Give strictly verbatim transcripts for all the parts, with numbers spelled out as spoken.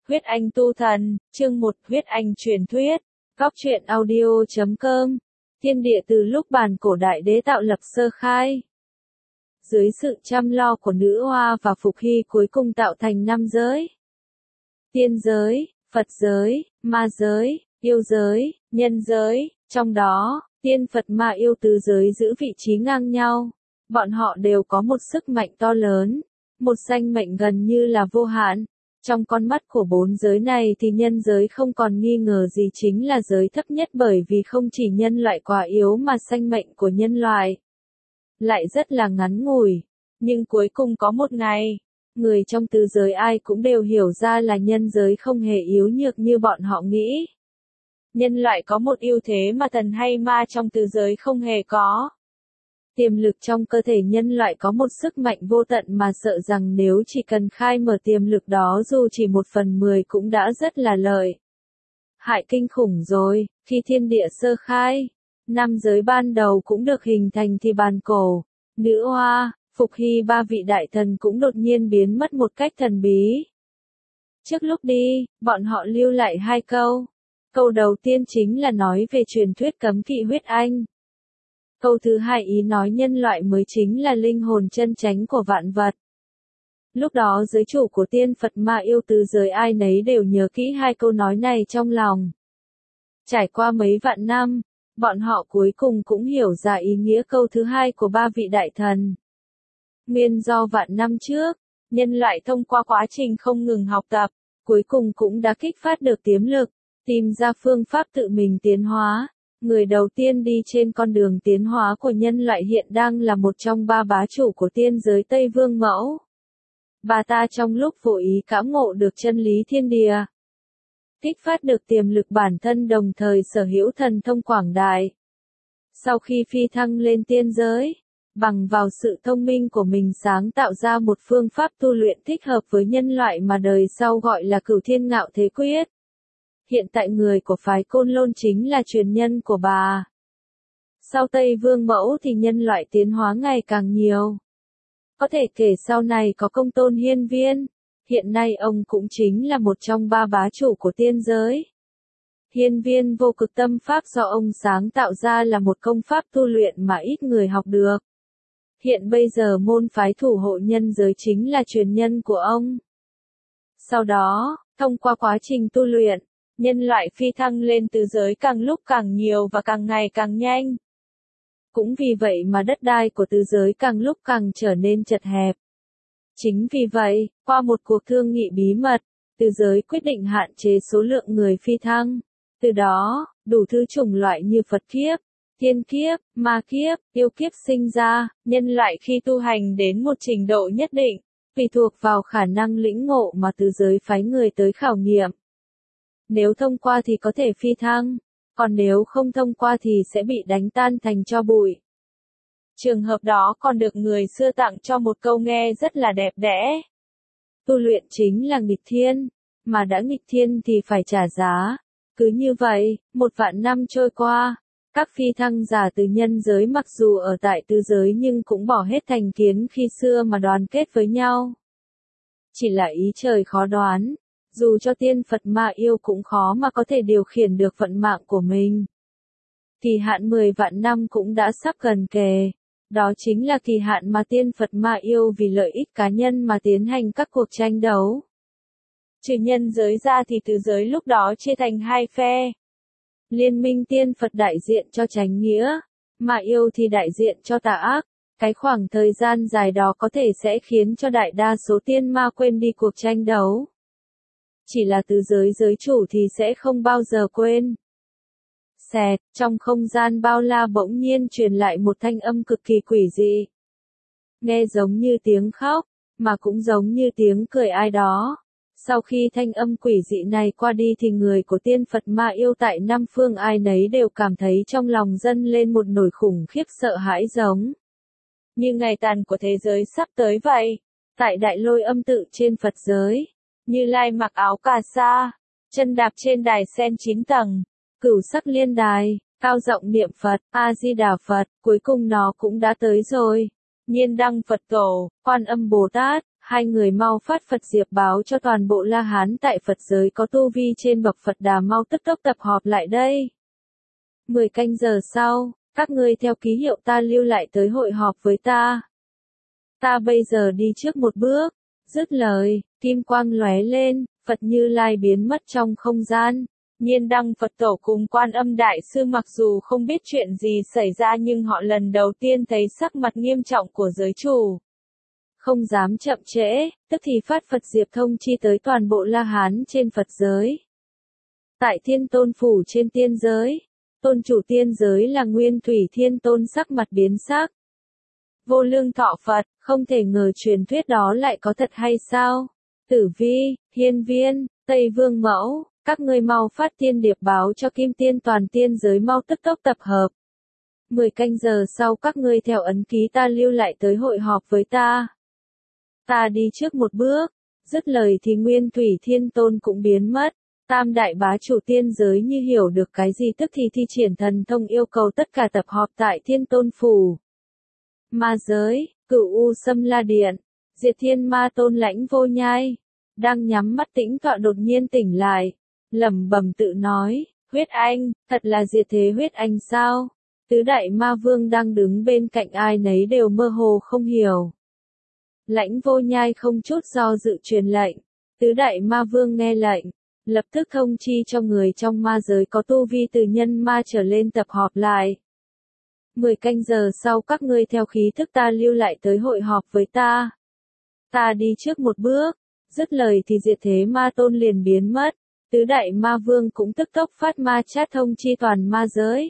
Huyết Anh tu thần, chương một Huyết Anh truyền thuyết, góc truyện audio chấm com, thiên địa từ lúc bàn cổ đại đế tạo lập sơ khai. Dưới sự chăm lo của nữ hoa và Phục Hy cuối cùng tạo thành năm giới. Tiên giới, Phật giới, ma giới, yêu giới, nhân giới, trong đó, tiên Phật ma yêu tứ giới giữ vị trí ngang nhau. Bọn họ đều có một sức mạnh to lớn, một sinh mệnh gần như là vô hạn. Trong con mắt của bốn giới này thì nhân giới không còn nghi ngờ gì chính là giới thấp nhất, bởi vì không chỉ nhân loại quá yếu mà sinh mệnh của nhân loại lại rất là ngắn ngủi. Nhưng cuối cùng có một ngày, người trong tứ giới ai cũng đều hiểu ra là nhân giới không hề yếu nhược như bọn họ nghĩ. Nhân loại có một ưu thế mà thần hay ma trong tứ giới không hề có. Tiềm lực trong cơ thể nhân loại có một sức mạnh vô tận mà sợ rằng nếu chỉ cần khai mở tiềm lực đó dù chỉ một phần mười cũng đã rất là lợi hại kinh khủng rồi. Khi thiên địa sơ khai, năm giới ban đầu cũng được hình thành thì bàn cổ, nữ hoa, Phục Hy ba vị đại thần cũng đột nhiên biến mất một cách thần bí. Trước lúc đi, bọn họ lưu lại hai câu. Câu đầu tiên chính là nói về truyền thuyết cấm kỵ huyết anh. Câu thứ hai ý nói nhân loại mới chính là linh hồn chân chánh của vạn vật. Lúc đó giới chủ của tiên Phật ma yêu tứ giới ai nấy đều nhớ kỹ hai câu nói này trong lòng. Trải qua mấy vạn năm, bọn họ cuối cùng cũng hiểu ra ý nghĩa câu thứ hai của ba vị đại thần. Nguyên do vạn năm trước, nhân loại thông qua quá trình không ngừng học tập, cuối cùng cũng đã kích phát được tiềm lực, tìm ra phương pháp tự mình tiến hóa. Người đầu tiên đi trên con đường tiến hóa của nhân loại hiện đang là một trong ba bá chủ của tiên giới Tây Vương Mẫu. Bà ta trong lúc vô ý cảm ngộ được chân lý thiên địa, kích phát được tiềm lực bản thân, đồng thời sở hữu thần thông quảng đại. Sau khi phi thăng lên tiên giới, bằng vào sự thông minh của mình sáng tạo ra một phương pháp tu luyện thích hợp với nhân loại mà đời sau gọi là Cửu Thiên Ngạo Thế Quyết. Hiện tại người của phái Côn Lôn chính là truyền nhân của bà. Sau Tây Vương Mẫu thì nhân loại tiến hóa ngày càng nhiều. Có thể kể sau này có Công Tôn Hiên Viên. Hiện nay ông cũng chính là một trong ba bá chủ của tiên giới. Hiên Viên vô cực tâm pháp do ông sáng tạo ra là một công pháp tu luyện mà ít người học được. Hiện bây giờ môn phái thủ hộ nhân giới chính là truyền nhân của ông. Sau đó, thông qua quá trình tu luyện, nhân loại phi thăng lên tứ giới càng lúc càng nhiều và càng ngày càng nhanh. Cũng vì vậy mà đất đai của tứ giới càng lúc càng trở nên chật hẹp. Chính vì vậy, qua một cuộc thương nghị bí mật, tứ giới quyết định hạn chế số lượng người phi thăng. Từ đó, đủ thứ chủng loại như Phật kiếp, thiên kiếp, ma kiếp, yêu kiếp sinh ra. Nhân loại khi tu hành đến một trình độ nhất định, tùy thuộc vào khả năng lĩnh ngộ mà tứ giới phái người tới khảo nghiệm. Nếu thông qua thì có thể phi thăng, còn nếu không thông qua thì sẽ bị đánh tan thành tro bụi. Trường hợp đó còn được người xưa tặng cho một câu nghe rất là đẹp đẽ. Tu luyện chính là nghịch thiên, mà đã nghịch thiên thì phải trả giá. Cứ như vậy, một vạn năm trôi qua, các phi thăng giả từ nhân giới mặc dù ở tại tứ giới nhưng cũng bỏ hết thành kiến khi xưa mà đoàn kết với nhau. Chỉ là ý trời khó đoán. Dù cho tiên Phật ma yêu cũng khó mà có thể điều khiển được vận mạng của mình. Kỳ hạn mười vạn năm cũng đã sắp gần kề. Đó chính là kỳ hạn mà tiên Phật ma yêu vì lợi ích cá nhân mà tiến hành các cuộc tranh đấu. Trừ nhân giới ra thì tứ giới lúc đó chia thành hai phe. Liên minh tiên Phật đại diện cho chánh nghĩa, ma yêu thì đại diện cho tà ác. Cái khoảng thời gian dài đó có thể sẽ khiến cho đại đa số tiên ma quên đi cuộc tranh đấu. Chỉ là tứ giới giới chủ thì sẽ không bao giờ quên. Xẹt, trong không gian bao la bỗng nhiên truyền lại một thanh âm cực kỳ quỷ dị. Nghe giống như tiếng khóc, mà cũng giống như tiếng cười ai đó. Sau khi thanh âm quỷ dị này qua đi thì người của tiên Phật ma yêu tại năm phương ai nấy đều cảm thấy trong lòng dâng lên một nỗi khủng khiếp sợ hãi, giống như ngày tàn của thế giới sắp tới vậy. Tại đại lôi âm tự trên Phật giới, Như Lai mặc áo cà sa, chân đạp trên đài sen chín tầng, cửu sắc liên đài, cao giọng niệm Phật, A-di-đà Phật. Cuối cùng nó cũng đã tới rồi. Nhiên đăng Phật tổ, Quan Âm Bồ Tát, Hai người mau phát Phật diệp báo cho toàn bộ La Hán tại Phật giới có tu vi trên bậc Phật Đà mau tức tốc tập họp lại đây. Mười canh giờ sau, các ngươi theo ký hiệu ta lưu lại tới hội họp với ta. Ta bây giờ đi trước một bước. Dứt lời, kim quang lóe lên, Phật Như Lai biến mất trong không gian. Nhiên Đăng Phật Tổ cùng Quan Âm Đại Sư mặc dù không biết chuyện gì xảy ra nhưng họ lần đầu tiên thấy sắc mặt nghiêm trọng của giới chủ. Không dám chậm trễ, tức thì phát Phật diệp thông chi tới toàn bộ La Hán trên Phật giới. Tại Thiên Tôn Phủ trên tiên giới, tôn chủ tiên giới là Nguyên Thủy Thiên Tôn sắc mặt biến sắc. Vô Lương Thọ Phật, không thể ngờ truyền thuyết đó lại có thật hay sao? Tử Vi, Hiên Viên, Tây Vương Mẫu, các ngươi mau phát tiên điệp báo cho Kim Tiên toàn tiên giới mau tức tốc tập hợp. Mười canh giờ sau các ngươi theo ấn ký ta lưu lại tới hội họp với ta. Ta đi trước một bước. Dứt lời thì Nguyên Thủy Thiên Tôn cũng biến mất. Tam đại bá chủ tiên giới như hiểu được cái gì tức thì thi triển thần thông yêu cầu tất cả tập họp tại Thiên Tôn Phủ. Ma giới, Cửu U Sâm La Điện, Diệt Thiên Ma Tôn Lãnh Vô Nhai, đang nhắm mắt tĩnh tọa đột nhiên tỉnh lại, lẩm bẩm tự nói, huyết anh, thật là diệt thế huyết anh sao? Tứ đại ma vương đang đứng bên cạnh ai nấy đều mơ hồ không hiểu. Lãnh Vô Nhai không chút do dự truyền lệnh, tứ đại ma vương nghe lệnh, lập tức thông chi cho người trong ma giới có tu vi từ nhân ma trở lên tập họp lại. Mười canh giờ sau các ngươi theo khí thức ta lưu lại tới hội họp với ta. Ta đi trước một bước. Dứt lời thì diệt thế ma tôn liền biến mất. Tứ đại ma vương cũng tức tốc phát ma chát thông chi toàn ma giới.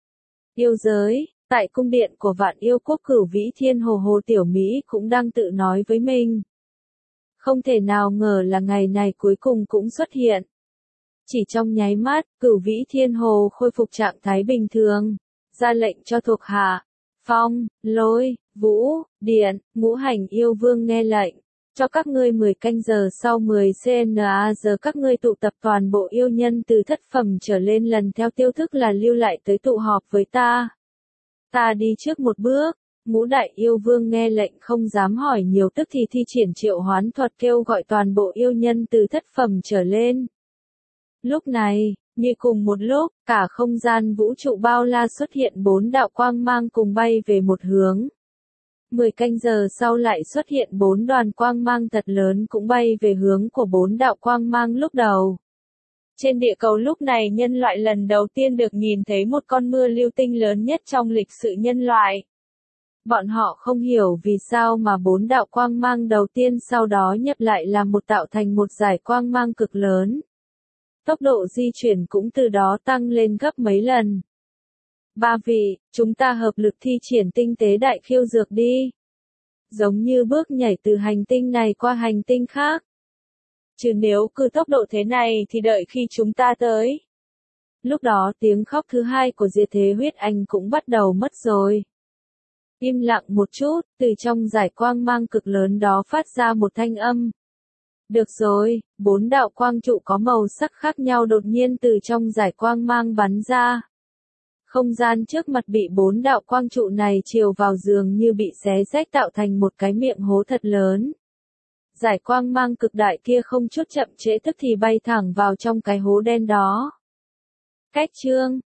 Yêu giới, tại cung điện của vạn yêu quốc Cửu Vĩ Thiên Hồ Hồ Tiểu Mỹ cũng đang tự nói với mình. Không thể nào ngờ là ngày này cuối cùng cũng xuất hiện. Chỉ trong nháy mắt, Cửu Vĩ Thiên Hồ khôi phục trạng thái bình thường. Ra lệnh cho thuộc hạ, phong, lôi, vũ, điện, ngũ hành yêu vương nghe lệnh, cho các ngươi mười canh giờ sau mười canh giờ các ngươi tụ tập toàn bộ yêu nhân từ thất phẩm trở lên lần theo tiêu thức là lưu lại tới tụ họp với ta. Ta đi trước một bước, ngũ đại yêu vương nghe lệnh không dám hỏi nhiều tức thì thi triển triệu hoán thuật kêu gọi toàn bộ yêu nhân từ thất phẩm trở lên. Lúc này, như cùng một lúc, cả không gian vũ trụ bao la xuất hiện bốn đạo quang mang cùng bay về một hướng. Mười canh giờ sau lại xuất hiện bốn đoàn quang mang thật lớn cũng bay về hướng của bốn đạo quang mang lúc đầu. Trên địa cầu lúc này nhân loại lần đầu tiên được nhìn thấy một con mưa lưu tinh lớn nhất trong lịch sử nhân loại. Bọn họ không hiểu vì sao mà bốn đạo quang mang đầu tiên sau đó nhập lại làm một tạo thành một dải quang mang cực lớn. Tốc độ di chuyển cũng từ đó tăng lên gấp mấy lần. Ba vị, chúng ta hợp lực thi triển tinh tế đại khiêu dược đi. Giống như bước nhảy từ hành tinh này qua hành tinh khác. Chứ nếu cứ tốc độ thế này thì đợi khi chúng ta tới. Lúc đó tiếng khóc thứ hai của diệt thế huyết anh cũng bắt đầu mất rồi. Im lặng một chút, từ trong dải quang mang cực lớn đó phát ra một thanh âm. Được rồi, bốn đạo quang trụ có màu sắc khác nhau đột nhiên từ trong dải quang mang bắn ra. Không gian trước mặt bị bốn đạo quang trụ này chiều vào dường như bị xé rách tạo thành một cái miệng hố thật lớn. Dải quang mang cực đại kia không chút chậm trễ tức thì bay thẳng vào trong cái hố đen đó. Cách chương